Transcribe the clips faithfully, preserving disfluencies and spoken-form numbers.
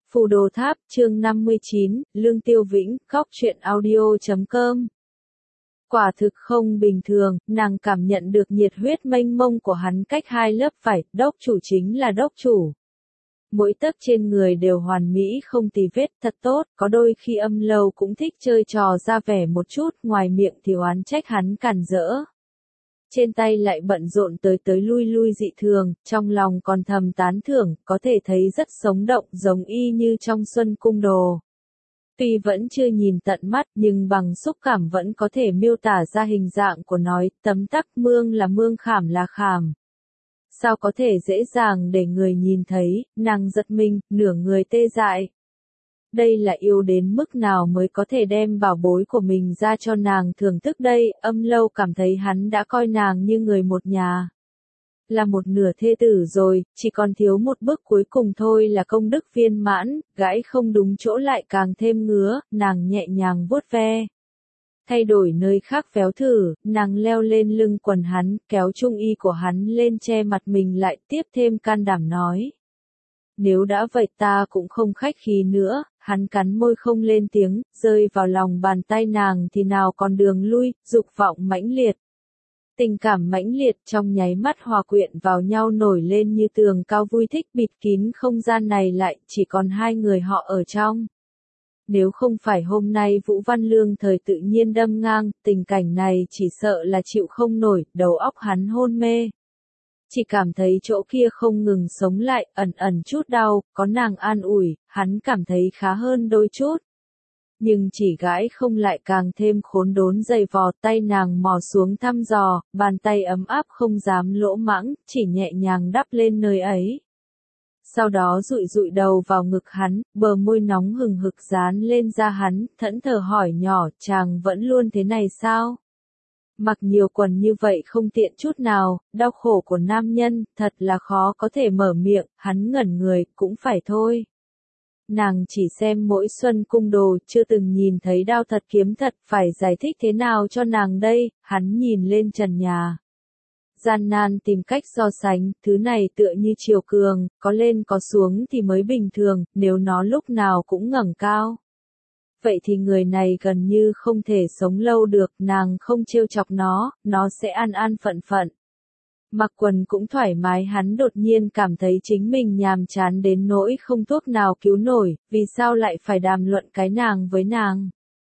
Phù Đồ Tháp, chương năm mươi chín, Lương Tiêu Vĩnh, Góc truyện audio chấm com. Quả thực không bình thường, nàng cảm nhận được nhiệt huyết mênh mông của hắn cách hai lớp vải, đốc chủ chính là đốc chủ. Mỗi tấc trên người đều hoàn mỹ không tì vết, thật tốt, có đôi khi Âm Lâu cũng thích chơi trò ra vẻ một chút, ngoài miệng thì oán trách hắn cản rỡ. Trên tay lại bận rộn tới tới lui lui dị thường, trong lòng còn thầm tán thưởng, có thể thấy rất sống động giống y như trong Xuân Cung Đồ. Tuy vẫn chưa nhìn tận mắt nhưng bằng xúc cảm vẫn có thể miêu tả ra hình dạng của nói, tấm tắc mương là mương khảm là khảm. Sao có thể dễ dàng để người nhìn thấy, nàng giật mình, nửa người tê dại. Đây là yêu đến mức nào mới có thể đem bảo bối của mình ra cho nàng thưởng thức đây, Âm Lâu cảm thấy hắn đã coi nàng như người một nhà. Là một nửa thê tử rồi, chỉ còn thiếu một bước cuối cùng thôi là công đức viên mãn, gãi không đúng chỗ lại càng thêm ngứa, nàng nhẹ nhàng vuốt ve. Thay đổi nơi khác véo thử, nàng leo lên lưng quần hắn, kéo trung y của hắn lên che mặt mình lại, tiếp thêm can đảm nói. Nếu đã vậy ta cũng không khách khí nữa, hắn cắn môi không lên tiếng, rơi vào lòng bàn tay nàng thì nào còn đường lui, dục vọng mãnh liệt. Tình cảm mãnh liệt trong nháy mắt hòa quyện vào nhau nổi lên như tường cao vui thích bịt kín không gian này lại, chỉ còn hai người họ ở trong. Nếu không phải hôm nay Vũ Văn Lương thời tự nhiên đâm ngang, tình cảnh này chỉ sợ là chịu không nổi, đầu óc hắn hôn mê. Chỉ cảm thấy chỗ kia không ngừng sống lại, ẩn ẩn chút đau, có nàng an ủi, hắn cảm thấy khá hơn đôi chút. Nhưng chỉ gãi không lại càng thêm khốn đốn dày vò, tay nàng mò xuống thăm dò, bàn tay ấm áp không dám lỗ mãng, chỉ nhẹ nhàng đắp lên nơi ấy. Sau đó dụi dụi đầu vào ngực hắn, bờ môi nóng hừng hực dán lên da hắn, thẫn thờ hỏi nhỏ, chàng vẫn luôn thế này sao? Mặc nhiều quần như vậy không tiện chút nào, đau khổ của nam nhân, thật là khó có thể mở miệng, hắn ngẩn người, cũng phải thôi. Nàng chỉ xem mỗi Xuân Cung Đồ, chưa từng nhìn thấy đao thật kiếm thật, phải giải thích thế nào cho nàng đây, hắn nhìn lên trần nhà. Gian nan tìm cách so sánh, thứ này tựa như chiều cường, có lên có xuống thì mới bình thường, nếu nó lúc nào cũng ngẩng cao. Vậy thì người này gần như không thể sống lâu được, nàng không trêu chọc nó, nó sẽ an an phận phận. Mặc quần cũng thoải mái, hắn đột nhiên cảm thấy chính mình nhàm chán đến nỗi không thuốc nào cứu nổi, vì sao lại phải đàm luận cái nàng với nàng.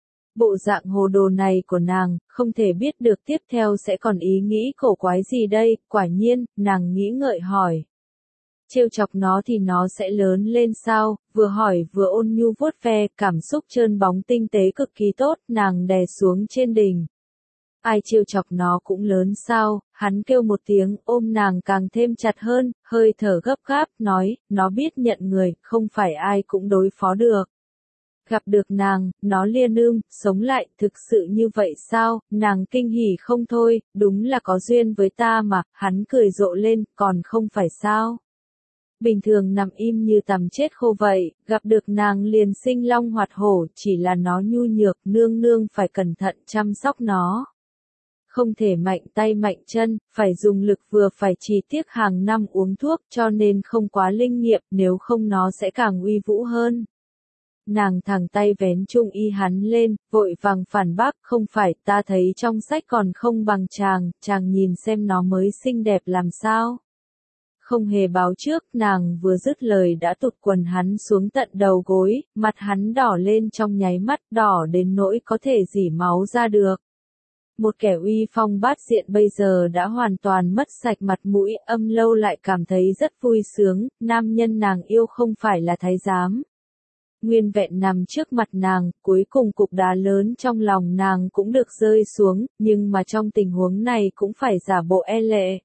Bộ dạng hồ đồ này của nàng, không thể biết được tiếp theo sẽ còn ý nghĩ cổ quái gì đây, quả nhiên, nàng nghĩ ngợi hỏi. Trêu chọc nó thì nó sẽ lớn lên sao, vừa hỏi vừa ôn nhu vuốt ve, cảm xúc trơn bóng tinh tế cực kỳ tốt, nàng đè xuống trên đỉnh. Ai trêu chọc nó cũng lớn sao, hắn kêu một tiếng, ôm nàng càng thêm chặt hơn, hơi thở gấp gáp, nói, nó biết nhận người, không phải ai cũng đối phó được. Gặp được nàng, nó liên ưm, sống lại, thực sự như vậy sao, nàng kinh hỉ không thôi, đúng là có duyên với ta mà, hắn cười rộ lên, còn không phải sao. Bình thường nằm im như tằm chết khô vậy, gặp được nàng liền sinh long hoạt hổ, chỉ là nó nhu nhược, nương nương phải cẩn thận chăm sóc nó. Không thể mạnh tay mạnh chân, phải dùng lực vừa phải, chỉ tiếc hàng năm uống thuốc cho nên không quá linh nghiệm, nếu không nó sẽ càng uy vũ hơn. Nàng thẳng tay vén trung y hắn lên, vội vàng phản bác, không phải, ta thấy trong sách còn không bằng chàng, chàng nhìn xem nó mới xinh đẹp làm sao. Không hề báo trước, nàng vừa dứt lời đã tụt quần hắn xuống tận đầu gối, mặt hắn đỏ lên trong nháy mắt, đỏ đến nỗi có thể rỉ máu ra được. Một kẻ uy phong bát diện bây giờ đã hoàn toàn mất sạch mặt mũi, Âm Lâu lại cảm thấy rất vui sướng, nam nhân nàng yêu không phải là thái giám. Nguyên vẹn nằm trước mặt nàng, cuối cùng cục đá lớn trong lòng nàng cũng được rơi xuống, nhưng mà trong tình huống này cũng phải giả bộ e lệ.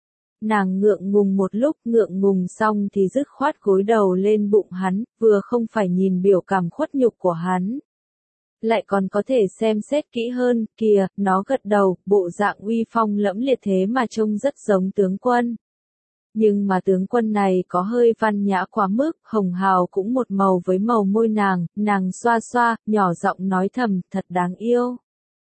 Nàng ngượng ngùng một lúc, ngượng ngùng xong thì dứt khoát gối đầu lên bụng hắn, vừa không phải nhìn biểu cảm khuất nhục của hắn. Lại còn có thể xem xét kỹ hơn, kìa, nó gật đầu, bộ dạng uy phong lẫm liệt thế mà trông rất giống tướng quân. Nhưng mà tướng quân này có hơi văn nhã quá mức, hồng hào cũng một màu với màu môi nàng, nàng xoa xoa, nhỏ giọng nói thầm, thật đáng yêu.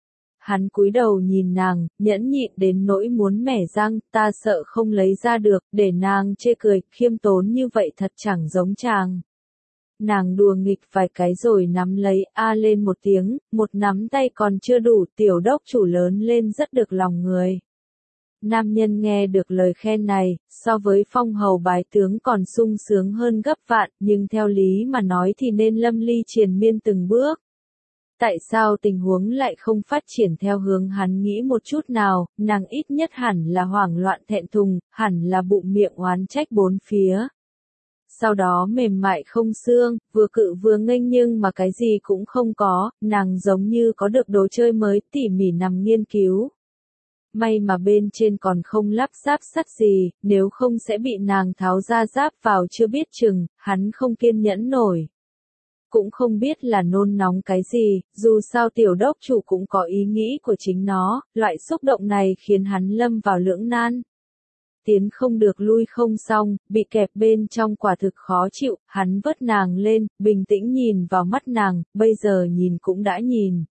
Hắn cúi đầu nhìn nàng, nhẫn nhịn đến nỗi muốn mẻ răng, ta sợ không lấy ra được, để nàng chê cười, khiêm tốn như vậy thật chẳng giống chàng. Nàng đùa nghịch vài cái rồi nắm lấy a lên một tiếng, một nắm tay còn chưa đủ, tiểu đốc chủ lớn lên rất được lòng người. Nam nhân nghe được lời khen này, so với phong hầu bái tướng còn sung sướng hơn gấp vạn, nhưng theo lý mà nói thì nên lâm ly triền miên từng bước. Tại sao tình huống lại không phát triển theo hướng hắn nghĩ một chút nào, nàng ít nhất hẳn là hoảng loạn thẹn thùng, hẳn là bụng miệng oán trách bốn phía. Sau đó mềm mại không xương, vừa cự vừa nghênh nhưng mà cái gì cũng không có, nàng giống như có được đồ chơi mới tỉ mỉ nằm nghiên cứu. May mà bên trên còn không lắp ráp sắt gì, nếu không sẽ bị nàng tháo ra giáp vào chưa biết chừng, hắn không kiên nhẫn nổi. Cũng không biết là nôn nóng cái gì, dù sao tiểu đốc chủ cũng có ý nghĩ của chính nó, loại xúc động này khiến hắn lâm vào lưỡng nan. Tiến không được lui không xong, bị kẹp bên trong quả thực khó chịu, hắn vớt nàng lên, bình tĩnh nhìn vào mắt nàng, bây giờ nhìn cũng đã nhìn.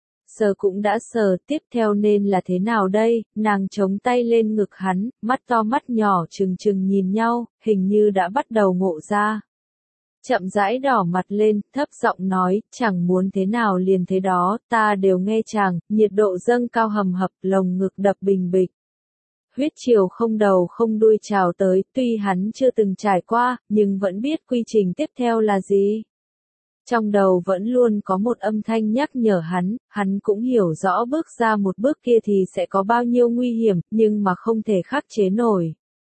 Sờ cũng đã sờ, tiếp theo nên là thế nào đây, nàng chống tay lên ngực hắn, mắt to mắt nhỏ trừng trừng nhìn nhau, hình như đã bắt đầu ngộ ra. Chậm rãi đỏ mặt lên, thấp giọng nói, chẳng muốn thế nào liền thế đó, ta đều nghe chàng, nhiệt độ dâng cao hầm hập, lồng ngực đập bình bịch. Huyết triều không đầu không đuôi trào tới, tuy hắn chưa từng trải qua, nhưng vẫn biết quy trình tiếp theo là gì. Trong đầu vẫn luôn có một âm thanh nhắc nhở hắn, hắn cũng hiểu rõ bước ra một bước kia thì sẽ có bao nhiêu nguy hiểm, nhưng mà không thể khắc chế nổi.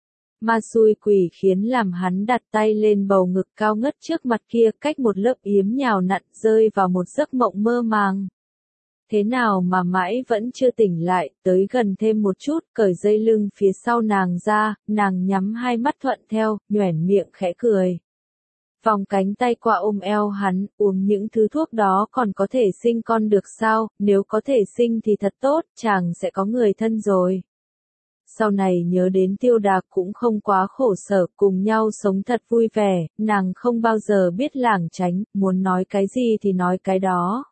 Ma xui quỷ khiến làm hắn đặt tay lên bầu ngực cao ngất trước mặt kia, cách một lớp yếm nhào nặn rơi vào một giấc mộng mơ màng. Thế nào mà mãi vẫn chưa tỉnh lại, tới gần thêm một chút, cởi dây lưng phía sau nàng ra, nàng nhắm hai mắt thuận theo, nhoẻn miệng khẽ cười. Vòng cánh tay qua ôm eo hắn, uống những thứ thuốc đó còn có thể sinh con được sao, nếu có thể sinh thì thật tốt, chàng sẽ có người thân rồi. Sau này nhớ đến Tiêu Đạc cũng không quá khổ sở, cùng nhau sống thật vui vẻ, nàng không bao giờ biết lảng tránh, muốn nói cái gì thì nói cái đó.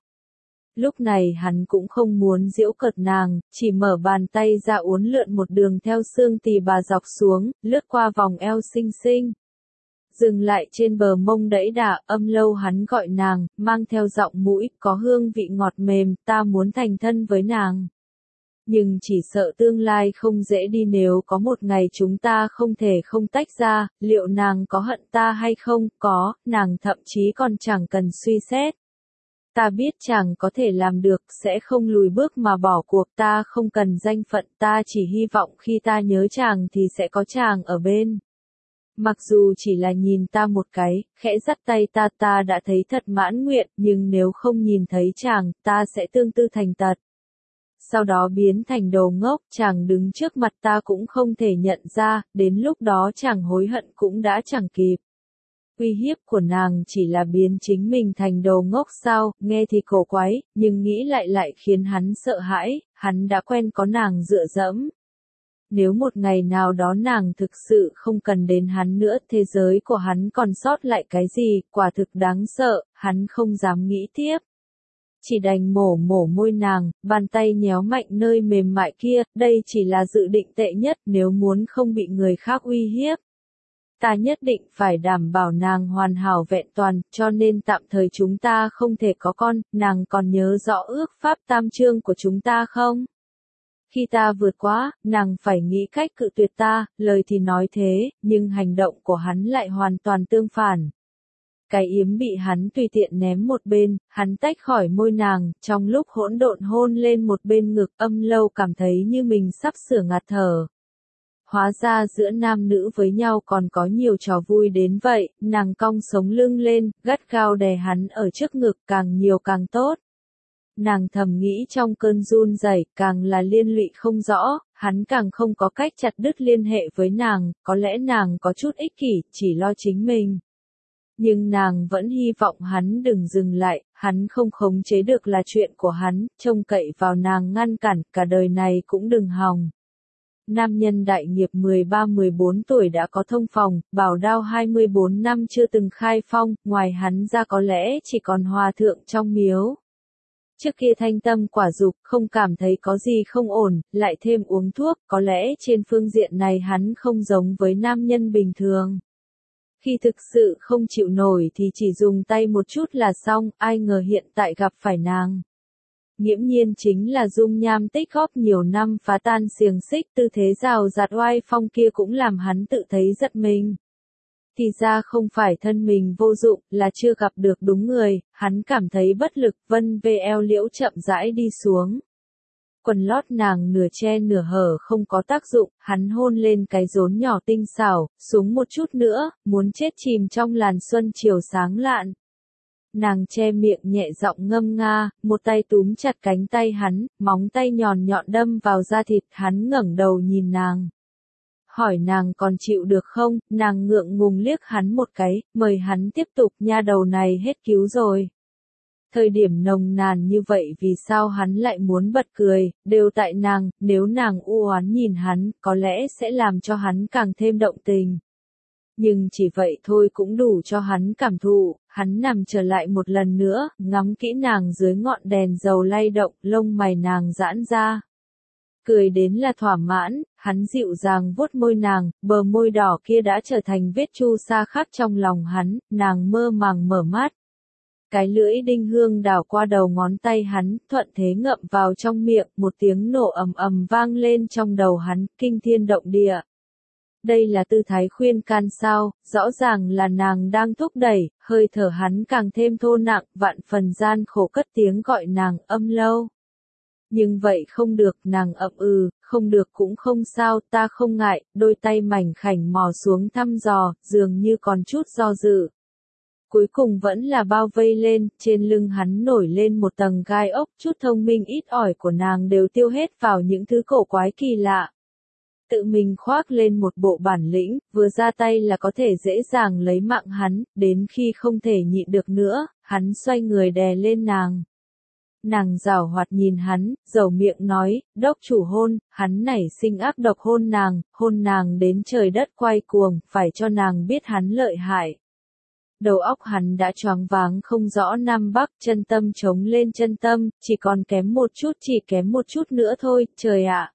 Lúc này hắn cũng không muốn giễu cợt nàng, chỉ mở bàn tay ra uốn lượn một đường theo xương tỳ bà dọc xuống, lướt qua vòng eo xinh xinh. Dừng lại trên bờ mông đẫy đà, âm lâu hắn gọi nàng, mang theo giọng mũi, có hương vị ngọt mềm, ta muốn thành thân với nàng. Nhưng chỉ sợ tương lai không dễ đi, nếu có một ngày chúng ta không thể không tách ra, liệu nàng có hận ta hay không? Có, nàng thậm chí còn chẳng cần suy xét. Ta biết chàng có thể làm được, sẽ không lùi bước mà bỏ cuộc, ta không cần danh phận, ta chỉ hy vọng khi ta nhớ chàng thì sẽ có chàng ở bên. Mặc dù chỉ là nhìn ta một cái, khẽ dắt tay ta ta đã thấy thật mãn nguyện, nhưng nếu không nhìn thấy chàng, ta sẽ tương tư thành tật. Sau đó biến thành đồ ngốc, chàng đứng trước mặt ta cũng không thể nhận ra, đến lúc đó chàng hối hận cũng đã chẳng kịp. Uy hiếp của nàng chỉ là biến chính mình thành đồ ngốc sao, nghe thì cổ quái, nhưng nghĩ lại lại khiến hắn sợ hãi, hắn đã quen có nàng dựa dẫm. Nếu một ngày nào đó nàng thực sự không cần đến hắn nữa, thế giới của hắn còn sót lại cái gì, quả thực đáng sợ, hắn không dám nghĩ tiếp. Chỉ đành mổ mổ môi nàng, bàn tay nhéo mạnh nơi mềm mại kia, đây chỉ là dự định tệ nhất, nếu muốn không bị người khác uy hiếp. Ta nhất định phải đảm bảo nàng hoàn hảo vẹn toàn, cho nên tạm thời chúng ta không thể có con, nàng còn nhớ rõ ước pháp tam chương của chúng ta không? Khi ta vượt quá, nàng phải nghĩ cách cự tuyệt ta, lời thì nói thế, nhưng hành động của hắn lại hoàn toàn tương phản. Cái yếm bị hắn tùy tiện ném một bên, hắn tách khỏi môi nàng, trong lúc hỗn độn hôn lên một bên ngực, âm lâu cảm thấy như mình sắp sửa ngạt thở. Hóa ra giữa nam nữ với nhau còn có nhiều trò vui đến vậy, nàng cong sống lưng lên, gắt gao đè hắn ở trước ngực, càng nhiều càng tốt. Nàng thầm nghĩ trong cơn run rẩy, càng là liên lụy không rõ, hắn càng không có cách chặt đứt liên hệ với nàng, có lẽ nàng có chút ích kỷ, chỉ lo chính mình. Nhưng nàng vẫn hy vọng hắn đừng dừng lại, hắn không khống chế được là chuyện của hắn, trông cậy vào nàng ngăn cản, cả đời này cũng đừng hòng. Nam nhân đại nghiệp mười ba mười bốn tuổi đã có thông phòng, bảo đao hai mươi bốn năm chưa từng khai phong, ngoài hắn ra có lẽ chỉ còn hòa thượng trong miếu. Trước kia thanh tâm quả dục, không cảm thấy có gì không ổn, lại thêm uống thuốc, có lẽ trên phương diện này hắn không giống với nam nhân bình thường. Khi thực sự không chịu nổi thì chỉ dùng tay một chút là xong, ai ngờ hiện tại gặp phải nàng. Nghiễm nhiên chính là dung nham tích góp nhiều năm phá tan xiềng xích, tư thế rào rạt oai phong kia cũng làm hắn tự thấy giật mình. Thì ra không phải thân mình vô dụng, là chưa gặp được đúng người, hắn cảm thấy bất lực, vân về eo liễu chậm rãi đi xuống. Quần lót nàng nửa che nửa hở không có tác dụng, hắn hôn lên cái rốn nhỏ tinh xảo, xuống một chút nữa, muốn chết chìm trong làn xuân chiều sáng lạn. Nàng che miệng nhẹ giọng ngâm nga, một tay túm chặt cánh tay hắn, móng tay nhọn nhọn đâm vào da thịt, hắn ngẩng đầu nhìn nàng. Hỏi nàng còn chịu được không, nàng ngượng ngùng liếc hắn một cái, mời hắn tiếp tục, nha đầu này hết cứu rồi. Thời điểm nồng nàn như vậy vì sao hắn lại muốn bật cười, đều tại nàng, nếu nàng u oán nhìn hắn, có lẽ sẽ làm cho hắn càng thêm động tình. Nhưng chỉ vậy thôi cũng đủ cho hắn cảm thụ, hắn nằm trở lại một lần nữa, ngắm kỹ nàng dưới ngọn đèn dầu lay động, lông mày nàng giãn ra. Cười đến là thỏa mãn, hắn dịu dàng vuốt môi nàng, bờ môi đỏ kia đã trở thành vết chu sa khắc trong lòng hắn, nàng mơ màng mở mắt. Cái lưỡi đinh hương đảo qua đầu ngón tay hắn, thuận thế ngậm vào trong miệng, một tiếng nổ ầm ầm vang lên trong đầu hắn, kinh thiên động địa. Đây là tư thái khuyên can sao, rõ ràng là nàng đang thúc đẩy, hơi thở hắn càng thêm thô nặng, vạn phần gian khổ cất tiếng gọi nàng, Âm Lâu. Nhưng vậy không được, nàng ậm ừ, không được cũng không sao, ta không ngại, đôi tay mảnh khảnh mò xuống thăm dò, dường như còn chút do dự. Cuối cùng vẫn là bao vây lên, trên lưng hắn nổi lên một tầng gai ốc, chút thông minh ít ỏi của nàng đều tiêu hết vào những thứ cổ quái kỳ lạ. Tự mình khoác lên một bộ bản lĩnh, vừa ra tay là có thể dễ dàng lấy mạng hắn, đến khi không thể nhịn được nữa, hắn xoay người đè lên nàng. Nàng giảo hoạt nhìn hắn, dầu miệng nói, đốc chủ hôn, hắn nảy sinh ác độc hôn nàng, hôn nàng đến trời đất quay cuồng, phải cho nàng biết hắn lợi hại. Đầu óc hắn đã choáng váng không rõ nam bắc, chân tâm chống lên chân tâm, chỉ còn kém một chút, chỉ kém một chút nữa thôi, trời ạ.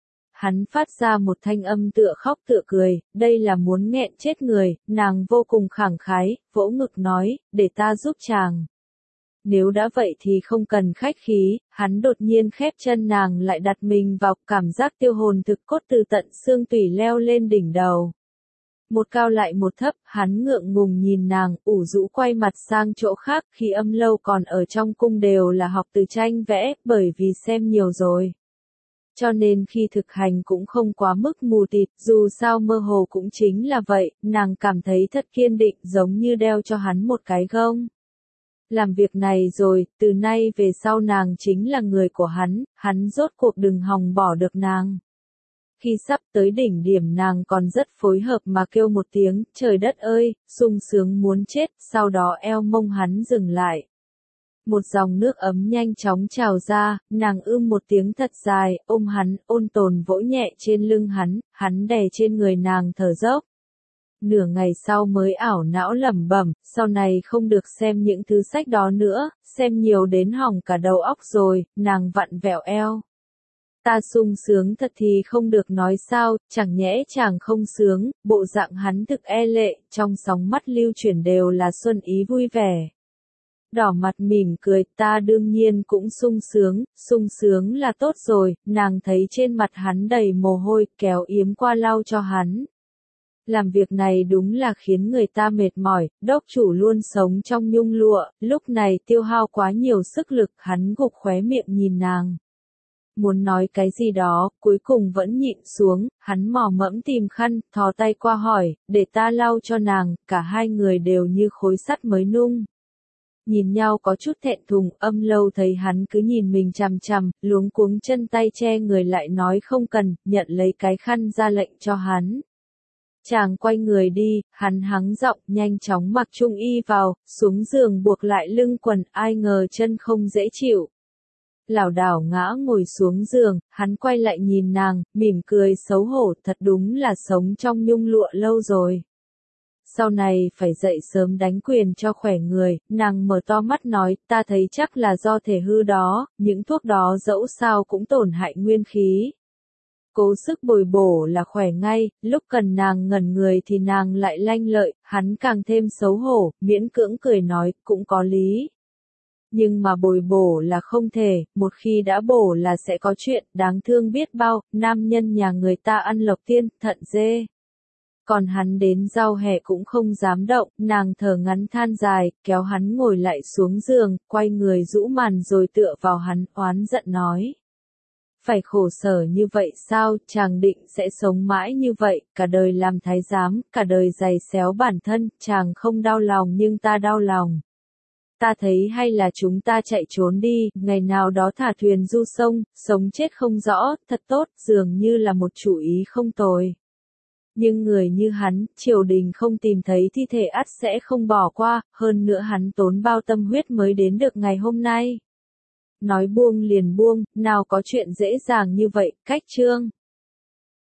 Hắn phát ra một thanh âm tựa khóc tựa cười, đây là muốn nghẹn chết người, nàng vô cùng khẳng khái, vỗ ngực nói, để ta giúp chàng. Nếu đã vậy thì không cần khách khí, hắn đột nhiên khép chân nàng lại đặt mình vào, cảm giác tiêu hồn thực cốt từ tận xương tủy leo lên đỉnh đầu. Một cao lại một thấp, hắn ngượng ngùng nhìn nàng, ủ rũ quay mặt sang chỗ khác, khi Âm Lâu còn ở trong cung đều là học từ tranh vẽ, bởi vì xem nhiều rồi. Cho nên khi thực hành cũng không quá mức mù tịt, dù sao mơ hồ cũng chính là vậy, nàng cảm thấy thật kiên định giống như đeo cho hắn một cái gông. Làm việc này rồi, từ nay về sau nàng chính là người của hắn, hắn rốt cuộc đừng hòng bỏ được nàng. Khi sắp tới đỉnh điểm nàng còn rất phối hợp mà kêu một tiếng, trời đất ơi, sung sướng muốn chết, sau đó eo mông hắn dừng lại. Một dòng nước ấm nhanh chóng trào ra, nàng ưm một tiếng thật dài, ôm hắn, ôn tồn vỗ nhẹ trên lưng hắn, hắn đè trên người nàng thở dốc. Nửa ngày sau mới ảo não lẩm bẩm, sau này không được xem những thứ sách đó nữa, xem nhiều đến hỏng cả đầu óc rồi, nàng vặn vẹo eo. Ta sung sướng thật thì không được nói sao, chẳng nhẽ chàng không sướng, bộ dạng hắn thực e lệ, trong sóng mắt lưu chuyển đều là xuân ý vui vẻ. Đỏ mặt mỉm cười, ta đương nhiên cũng sung sướng, sung sướng là tốt rồi, nàng thấy trên mặt hắn đầy mồ hôi, kéo yếm qua lau cho hắn. Làm việc này đúng là khiến người ta mệt mỏi, đốc chủ luôn sống trong nhung lụa, lúc này tiêu hao quá nhiều sức lực, hắn gục khóe miệng nhìn nàng. Muốn nói cái gì đó, cuối cùng vẫn nhịn xuống, hắn mò mẫm tìm khăn, thò tay qua hỏi, để ta lau cho nàng, cả hai người đều như khối sắt mới nung. Nhìn nhau có chút thẹn thùng, Âm Lâu thấy hắn cứ nhìn mình chằm chằm, luống cuống chân tay che người lại nói không cần, nhận lấy cái khăn ra lệnh cho hắn. Chàng quay người đi, hắn hắng giọng, nhanh chóng mặc trung y vào, xuống giường buộc lại lưng quần, ai ngờ chân không dễ chịu. Lảo đảo ngã ngồi xuống giường, hắn quay lại nhìn nàng, mỉm cười xấu hổ, thật đúng là sống trong nhung lụa lâu rồi. Sau này phải dậy sớm đánh quyền cho khỏe người, nàng mở to mắt nói, ta thấy chắc là do thể hư đó, những thuốc đó dẫu sao cũng tổn hại nguyên khí. Cố sức bồi bổ là khỏe ngay, lúc cần nàng ngẩn người thì nàng lại lanh lợi, hắn càng thêm xấu hổ, miễn cưỡng cười nói, cũng có lý. Nhưng mà bồi bổ là không thể, một khi đã bổ là sẽ có chuyện, đáng thương biết bao, nam nhân nhà người ta ăn lộc tiên, thận dê. Còn hắn đến giao hẹ cũng không dám động, nàng thở ngắn than dài, kéo hắn ngồi lại xuống giường, quay người rũ màn rồi tựa vào hắn, oán giận nói. Phải khổ sở như vậy sao, chàng định sẽ sống mãi như vậy, cả đời làm thái giám, cả đời giày xéo bản thân, chàng không đau lòng nhưng ta đau lòng. Ta thấy hay là chúng ta chạy trốn đi, ngày nào đó thả thuyền du sông, sống chết không rõ, thật tốt, dường như là một chủ ý không tồi. Nhưng người như hắn, triều đình không tìm thấy thi thể ắt sẽ không bỏ qua, hơn nữa hắn tốn bao tâm huyết mới đến được ngày hôm nay. Nói buông liền buông, nào có chuyện dễ dàng như vậy, cách chương.